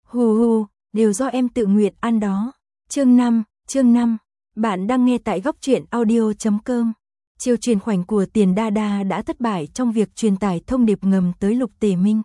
Hù hù, đều do em tự nguyện ăn đó. Chương 5, bạn đang nghe tại góc truyện audio.com. Chiêu truyền khoảnh của Tiền Đa Đa đã thất bại trong việc truyền tải thông điệp ngầm tới Lục Tề Minh.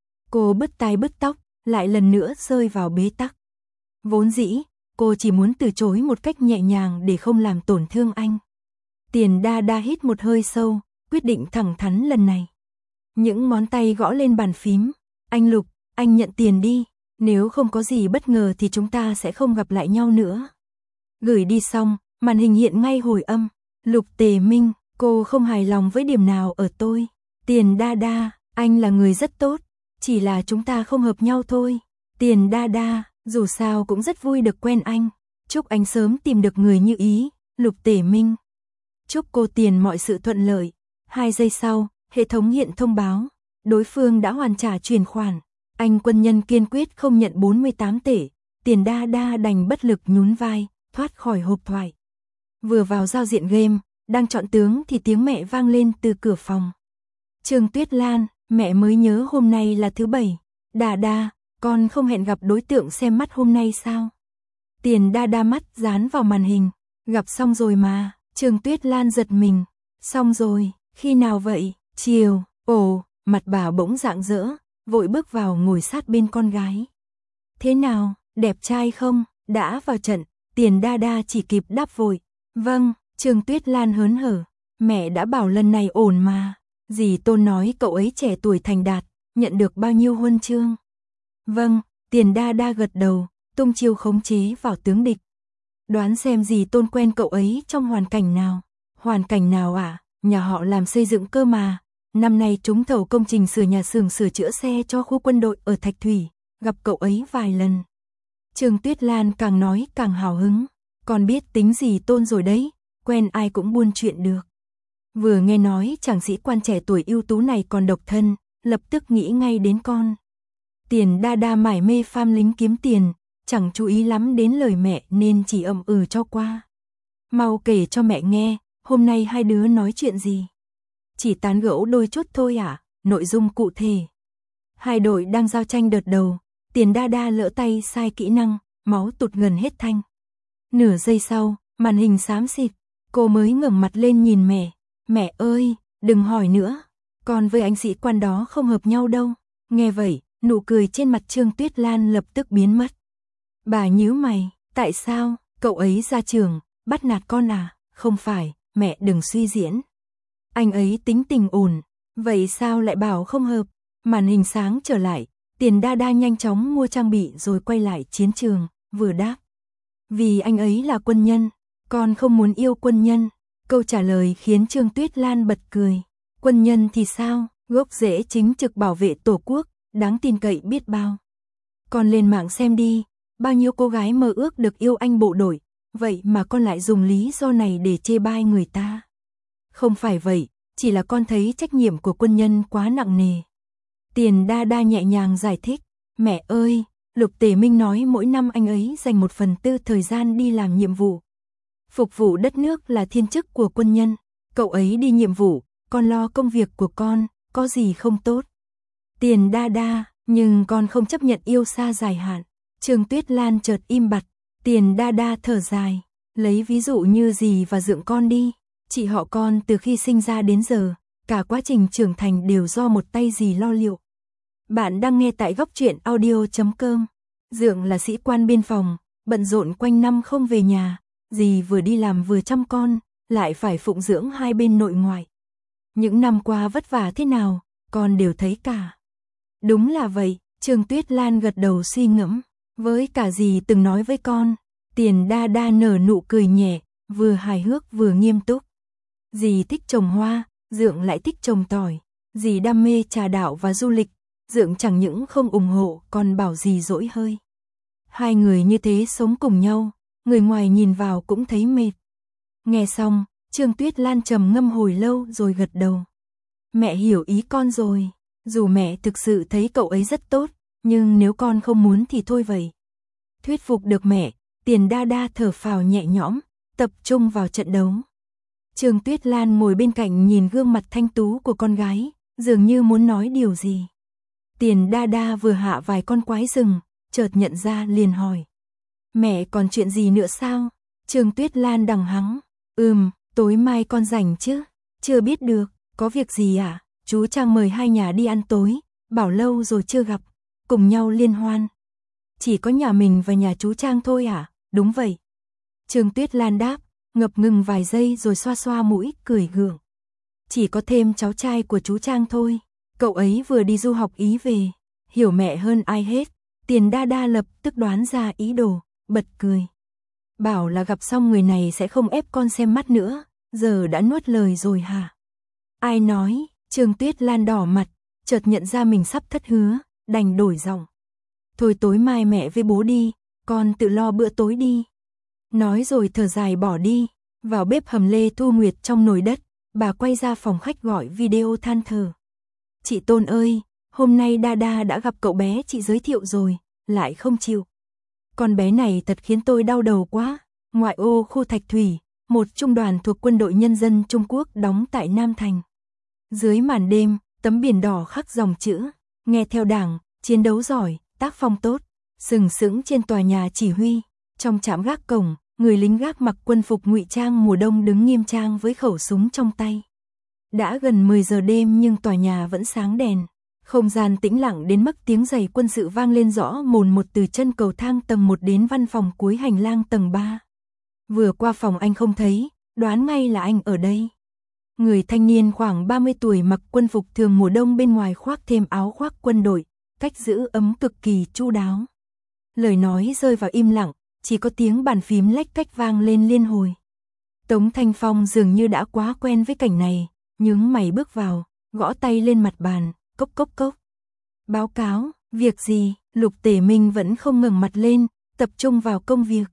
Cô bứt tai bứt tóc, lại lần nữa rơi vào bế tắc. Vốn dĩ, cô chỉ muốn từ chối một cách nhẹ nhàng để không làm tổn thương anh. Tiền Đa Đa hít một hơi sâu, quyết định thẳng thắn lần này. Những ngón tay gõ lên bàn phím. Anh Lục, anh nhận tiền đi. Nếu không có gì bất ngờ thì chúng ta sẽ không gặp lại nhau nữa. Gửi đi xong, màn hình hiện ngay hồi âm. Lục Tề Minh, cô không hài lòng với điểm nào ở tôi. Tiền Đa Đa, anh là người rất tốt. Chỉ là chúng ta không hợp nhau thôi. Tiền Đa Đa, dù sao cũng rất vui được quen anh. Chúc anh sớm tìm được người như ý. Lục Tề Minh. Chúc cô Tiền mọi sự thuận lợi. 2 giây sau, hệ thống hiện thông báo. Đối phương đã hoàn trả chuyển khoản. Anh quân nhân kiên quyết không nhận 48 tệ. Tiền Đa Đa đành bất lực nhún vai, thoát khỏi hộp thoại. Vừa vào giao diện game, đang chọn tướng thì tiếng mẹ vang lên từ cửa phòng. Trương Tuyết Lan, mẹ mới nhớ hôm nay là thứ Bảy. Đa Đa, con không hẹn gặp đối tượng xem mắt hôm nay sao? Tiền Đa Đa mắt dán vào màn hình. Gặp xong rồi mà. Trương Tuyết Lan giật mình. Xong rồi, khi nào vậy? Chiều. Ồ, mặt bà bỗng rạng rỡ, vội bước vào ngồi sát bên con gái. Thế nào, đẹp trai không? Đã vào trận. Tiền Đa Đa chỉ kịp đáp vội. Vâng. Trương Tuyết Lan hớn hở. Mẹ đã bảo lần này ổn mà. Dì Tôn nói cậu ấy trẻ tuổi thành đạt, nhận được bao nhiêu huân chương? Vâng. Tiền Đa Đa gật đầu, tung chiêu khống chế vào tướng địch. Đoán xem dì Tôn quen cậu ấy trong hoàn cảnh nào? Hoàn cảnh nào ạ? Nhà họ làm xây dựng cơ mà. Năm nay trúng thầu công trình sửa nhà xưởng sửa chữa xe cho khu quân đội ở Thạch Thủy, gặp cậu ấy vài lần. Trương Tuyết Lan càng nói càng hào hứng. Còn biết tính dì Tôn rồi đấy, quen ai cũng buôn chuyện được. Vừa nghe nói chàng sĩ quan trẻ tuổi ưu tú này còn độc thân, lập tức nghĩ ngay đến con. Tiền Đa Đa mải mê pham lính kiếm tiền, chẳng chú ý lắm đến lời mẹ nên chỉ ậm ừ cho qua. Mau kể cho mẹ nghe, hôm nay hai đứa nói chuyện gì? Chỉ tán gẫu đôi chút thôi à? Nội dung cụ thể. Hai đội đang giao tranh đợt đầu, Tiền Đa Đa lỡ tay sai kỹ năng, máu tụt gần hết thanh. Nửa giây sau, màn hình xám xịt, cô mới ngẩng mặt lên nhìn mẹ. Mẹ ơi, đừng hỏi nữa, con với anh sĩ quan đó không hợp nhau đâu. Nghe vậy, nụ cười trên mặt Trương Tuyết Lan lập tức biến mất. Bà nhíu mày, tại sao, cậu ấy ra trường, bắt nạt con à? Không phải, mẹ đừng suy diễn. Anh ấy tính tình ổn, vậy sao lại bảo không hợp? Màn hình sáng trở lại, Tiền Đa Đa nhanh chóng mua trang bị rồi quay lại chiến trường, vừa đáp. Vì anh ấy là quân nhân, con không muốn yêu quân nhân. Câu trả lời khiến Trương Tuyết Lan bật cười. Quân nhân thì sao, gốc rễ chính trực bảo vệ tổ quốc, đáng tin cậy biết bao. Con lên mạng xem đi, bao nhiêu cô gái mơ ước được yêu anh bộ đội, vậy mà con lại dùng lý do này để chê bai người ta. Không phải vậy, chỉ là con thấy trách nhiệm của quân nhân quá nặng nề. Tiền Đa Đa nhẹ nhàng giải thích. Mẹ ơi, Lục Tề Minh nói mỗi năm anh ấy dành 1/4 thời gian đi làm nhiệm vụ. Phục vụ đất nước là thiên chức của quân nhân. Cậu ấy đi nhiệm vụ, con lo công việc của con, có gì không tốt. Tiền Đa Đa, nhưng con không chấp nhận yêu xa dài hạn. Trương Tuyết Lan chợt im bặt. Tiền Đa Đa thở dài. Lấy ví dụ như dì và dượng con đi. Chị họ con từ khi sinh ra đến giờ, cả quá trình trưởng thành đều do một tay dì lo liệu. Bạn đang nghe tại góc truyện audio.com. Dượng là sĩ quan biên phòng, bận rộn quanh năm không về nhà. Dì vừa đi làm vừa chăm con, lại phải phụng dưỡng hai bên nội ngoại. Những năm qua vất vả thế nào, con đều thấy cả. Đúng là vậy, Trương Tuyết Lan gật đầu suy ngẫm. Với cả dì từng nói với con. Tiền Đa Đa nở nụ cười nhẹ, vừa hài hước vừa nghiêm túc. Dì thích trồng hoa, dượng lại thích trồng tỏi. Dì đam mê trà đạo và du lịch, dượng chẳng những không ủng hộ còn bảo dì dỗi hơi. Hai người như thế sống cùng nhau, người ngoài nhìn vào cũng thấy mệt. Nghe xong, Trương Tuyết Lan trầm ngâm hồi lâu rồi gật đầu. Mẹ hiểu ý con rồi, dù mẹ thực sự thấy cậu ấy rất tốt, nhưng nếu con không muốn thì thôi vậy. Thuyết phục được mẹ, Tiền Đa Đa thở phào nhẹ nhõm, tập trung vào trận đấu. Trương Tuyết Lan ngồi bên cạnh nhìn gương mặt thanh tú của con gái, dường như muốn nói điều gì. Tiền Đa Đa vừa hạ vài con quái rừng, chợt nhận ra liền hỏi. Mẹ còn chuyện gì nữa sao? Trương Tuyết Lan đằng hắng. Tối mai con rảnh chứ? Chưa biết được, có việc gì à? Chú Trang mời hai nhà đi ăn tối, bảo lâu rồi chưa gặp, cùng nhau liên hoan. Chỉ có nhà mình và nhà chú Trang thôi à? Đúng vậy. Trương Tuyết Lan đáp, ngập ngừng vài giây rồi xoa xoa mũi, cười gượng. Chỉ có thêm cháu trai của chú Trang thôi, cậu ấy vừa đi du học Ý về, hiểu mẹ hơn ai hết. Tiền Đa Đa lập tức đoán ra ý đồ, bật cười. Bảo là gặp xong người này sẽ không ép con xem mắt nữa, giờ đã nuốt lời rồi hả? Ai nói? Trương Tuyết Lan đỏ mặt, chợt nhận ra mình sắp thất hứa, đành đổi giọng. Thôi tối mai mẹ với bố đi, con tự lo bữa tối đi. Nói rồi thở dài bỏ đi, vào bếp hầm lê Thu Nguyệt trong nồi đất, bà quay ra phòng khách gọi video than thở. Chị Tôn ơi, hôm nay Đa Đa đã gặp cậu bé chị giới thiệu rồi, lại không chịu. Con bé này thật khiến tôi đau đầu quá. Ngoại ô khu Thạch Thủy, một trung đoàn thuộc Quân đội Nhân dân Trung Quốc đóng tại Nam Thành. Dưới màn đêm, tấm biển đỏ khắc dòng chữ, nghe theo Đảng, chiến đấu giỏi, tác phong tốt, sừng sững trên tòa nhà chỉ huy. Trong trạm gác cổng, người lính gác mặc quân phục ngụy trang mùa đông đứng nghiêm trang với khẩu súng trong tay. Đã gần 10 giờ đêm nhưng tòa nhà vẫn sáng đèn. Không gian tĩnh lặng đến mức tiếng giày quân sự vang lên rõ mồn một từ chân cầu thang tầng 1 đến văn phòng cuối hành lang tầng 3. Vừa qua phòng anh không thấy, đoán ngay là anh ở đây. Người thanh niên khoảng 30 tuổi mặc quân phục thường mùa đông bên ngoài khoác thêm áo khoác quân đội, cách giữ ấm cực kỳ chu đáo. Lời nói rơi vào im lặng, chỉ có tiếng bàn phím lách cách vang lên liên hồi. Tống Thanh Phong dường như đã quá quen với cảnh này, nhướng mày bước vào, gõ tay lên mặt bàn, cốc cốc cốc. Báo cáo, việc gì? Lục Tể Minh vẫn không ngẩng mặt lên, tập trung vào công việc.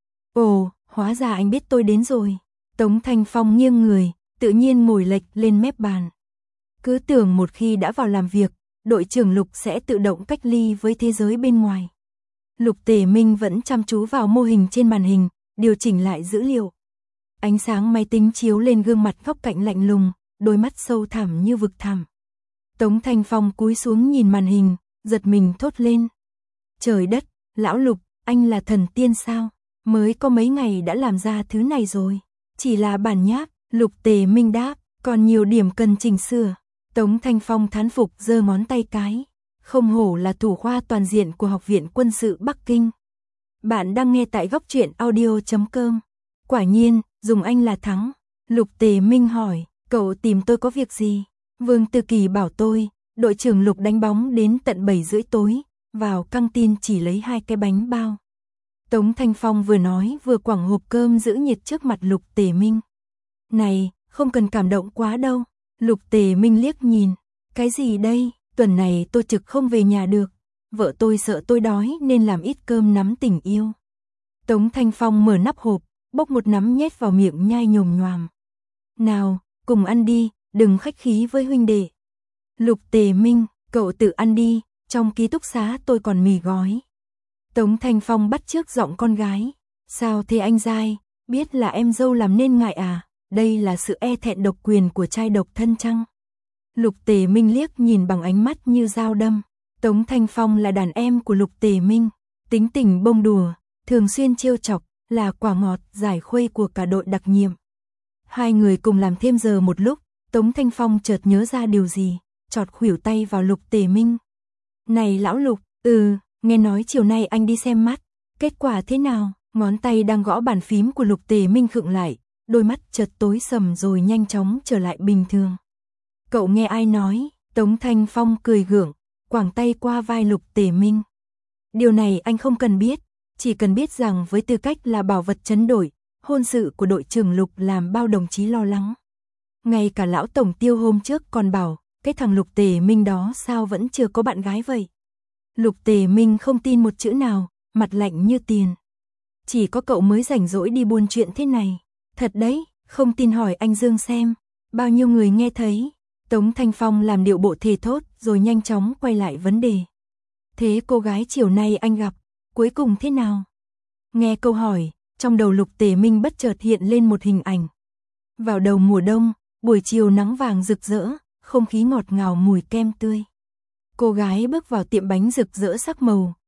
Ồ, hóa ra anh biết tôi đến rồi. Tống Thanh Phong nghiêng người, tự nhiên ngồi lệch lên mép bàn. Cứ tưởng một khi đã vào làm việc, đội trưởng Lục sẽ tự động cách ly với thế giới bên ngoài. Lục Tể Minh vẫn chăm chú vào mô hình trên màn hình, điều chỉnh lại dữ liệu. Ánh sáng máy tính chiếu lên gương mặt góc cạnh lạnh lùng, đôi mắt sâu thẳm như vực thẳm. Tống Thanh Phong cúi xuống nhìn màn hình, giật mình thốt lên. Trời đất, lão Lục, anh là thần tiên sao? Mới có mấy ngày đã làm ra thứ này rồi. Chỉ là bản nháp, Lục Tề Minh đáp, còn nhiều điểm cần chỉnh sửa. Tống Thanh Phong thán phục giơ ngón tay cái. Không hổ là thủ khoa toàn diện của Học viện Quân sự Bắc Kinh. Bạn đang nghe tại góc truyện audio.com. Quả nhiên, dùng anh là thắng. Lục Tề Minh hỏi, cậu tìm tôi có việc gì? Vương Tư Kỳ bảo tôi, đội trưởng Lục đánh bóng đến tận 7 rưỡi tối, vào căng tin chỉ lấy 2 cái bánh bao. Tống Thanh Phong vừa nói vừa quẳng hộp cơm giữ nhiệt trước mặt Lục Tề Minh. Này, không cần cảm động quá đâu. Lục Tề Minh liếc nhìn. Cái gì đây, tuần này tôi trực không về nhà được. Vợ tôi sợ tôi đói nên làm ít cơm nắm tình yêu. Tống Thanh Phong mở nắp hộp, bốc một nắm nhét vào miệng nhai nhồm nhoàm. Nào, cùng ăn đi, đừng khách khí với huynh đệ. Lục Tề Minh, cậu tự ăn đi, trong ký túc xá tôi còn mì gói. Tống Thanh Phong bắt chước giọng con gái. Sao thế anh dai, biết là em dâu làm nên ngại à, đây là sự e thẹn độc quyền của trai độc thân chăng? Lục Tề Minh liếc nhìn bằng ánh mắt như dao đâm. Tống Thanh Phong là đàn em của Lục Tề Minh, tính tình bông đùa, thường xuyên trêu chọc, là quả ngọt giải khuây của cả đội đặc nhiệm. Hai người cùng làm thêm giờ một lúc, Tống Thanh Phong chợt nhớ ra điều gì, chọt khuỷu tay vào Lục Tề Minh. Này lão Lục, nghe nói chiều nay anh đi xem mắt, kết quả thế nào? Ngón tay đang gõ bàn phím của Lục Tề Minh khựng lại, đôi mắt chợt tối sầm rồi nhanh chóng trở lại bình thường. Cậu nghe ai nói? Tống Thanh Phong cười gượng, quàng tay qua vai Lục Tề Minh. Điều này anh không cần biết, chỉ cần biết rằng với tư cách là bảo vật trấn đội, hôn sự của đội trưởng Lục làm bao đồng chí lo lắng. Ngay cả lão tổng Tiêu hôm trước còn bảo, cái thằng Lục Tề Minh đó sao vẫn chưa có bạn gái vậy? Lục Tề Minh không tin một chữ nào, mặt lạnh như tiền. Chỉ có cậu mới rảnh rỗi đi buôn chuyện thế này. Thật đấy, không tin hỏi anh Dương xem. Bao nhiêu người nghe thấy. Tống Thanh Phong làm điệu bộ thề thốt rồi nhanh chóng quay lại vấn đề. Thế cô gái chiều nay anh gặp, cuối cùng thế nào? Nghe câu hỏi, trong đầu Lục Tề Minh bất chợt hiện lên một hình ảnh. Vào đầu mùa đông, buổi chiều nắng vàng rực rỡ, không khí ngọt ngào mùi kem tươi. Cô gái bước vào tiệm bánh rực rỡ sắc màu,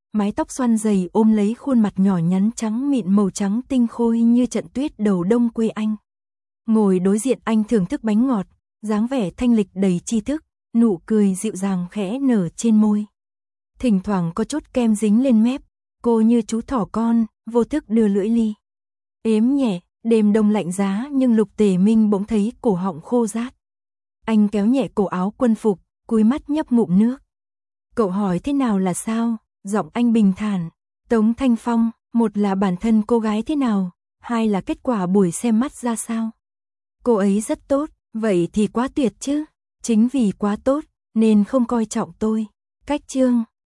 mái tóc xoăn dày ôm lấy khuôn mặt nhỏ nhắn trắng mịn màu trắng tinh khôi như trận tuyết đầu đông quê anh. Ngồi đối diện anh thưởng thức bánh ngọt, dáng vẻ thanh lịch đầy tri thức, nụ cười dịu dàng khẽ nở trên môi. Thỉnh thoảng có chút kem dính lên mép, cô như chú thỏ con, vô thức đưa lưỡi li. Ếm nhẹ, đêm đông lạnh giá nhưng Lục Tề Minh bỗng thấy cổ họng khô rát. Anh kéo nhẹ cổ áo quân phục, cúi mắt nhấp ngụm nước. Cậu hỏi thế nào là sao? Giọng anh bình thản. Tống Thanh Phong, một là bản thân cô gái thế nào, hai là kết quả buổi xem mắt ra sao. Cô ấy rất tốt, vậy thì quá tuyệt chứ. Chính vì quá tốt, nên không coi trọng tôi. Cách chương